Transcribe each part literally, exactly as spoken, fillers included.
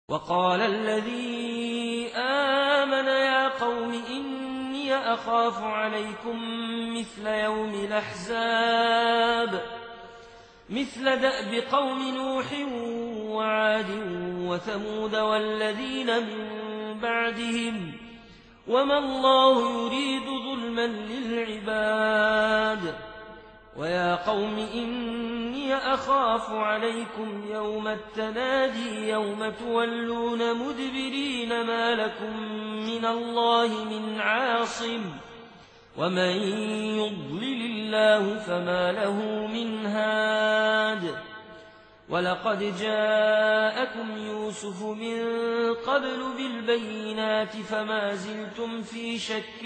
وقال الذي آمن يا قوم إني أخاف عليكم مثل يوم الأحزاب مثل دأب قوم نوح وعاد وثمود والذين من بعدهم وما الله يريد ظلما للعباد ويا قوم إني أخاف عليكم يوم التنادي يوم تولون مدبرين ما لكم من الله من عاصم ومن يضلل الله فما له من هاد ولقد جاءكم يوسف من قبل بالبينات فما زلتم في شك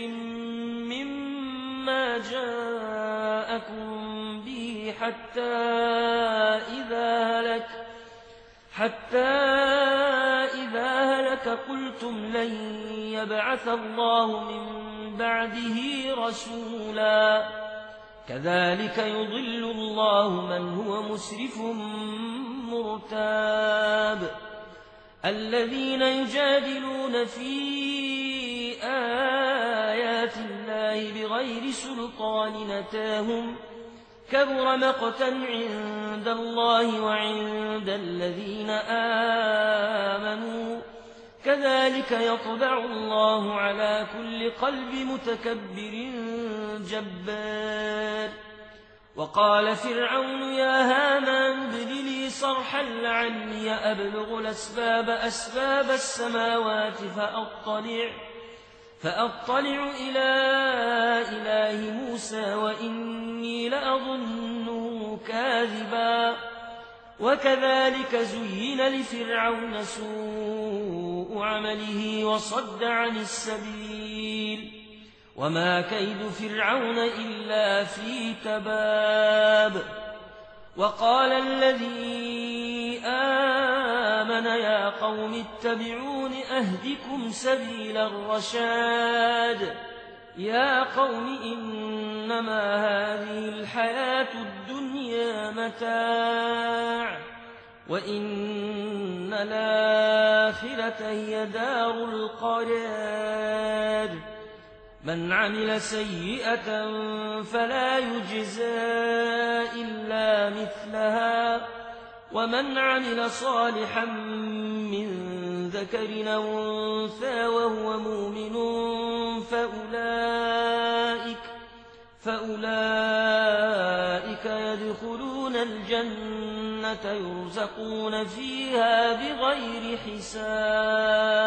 مما جاءكم به حتى إذا هلك حتى إذا هلك قلتم لن يبعث الله من بعده رسولا كذلك يضل الله من هو مسرف مرتاب الذين يجادلون في آيات الله بغير سلطان أتاهم كبر مقتا عند الله وعند الذين آمنوا كذلك يطبع الله على كل قلب متكبر جبار وقال فرعون يا هامان ابن لي صرحا لعلي أبلغ الأسباب أسباب السماوات فأطلع فأطلع إلى إله موسى وإني لأظنه كاذبا وكذلك زين لفرعون سوء عمله وصد عن السبيل وما كيد فرعون إلا في تباب وقال الذي آمن يا قوم اتبعون أهدكم سبيل الرشاد يا قوم إنما هذه الحياة الدنيا متاع وإن الآخرة هي دار القرار من عمل سيئة فلا يجزى إلا مثلها ومن عمل صالحا من ذكر أو أنثى وهو مؤمن فأولئك, فأولئك يدخلون الجنة يرزقون فيها بغير حساب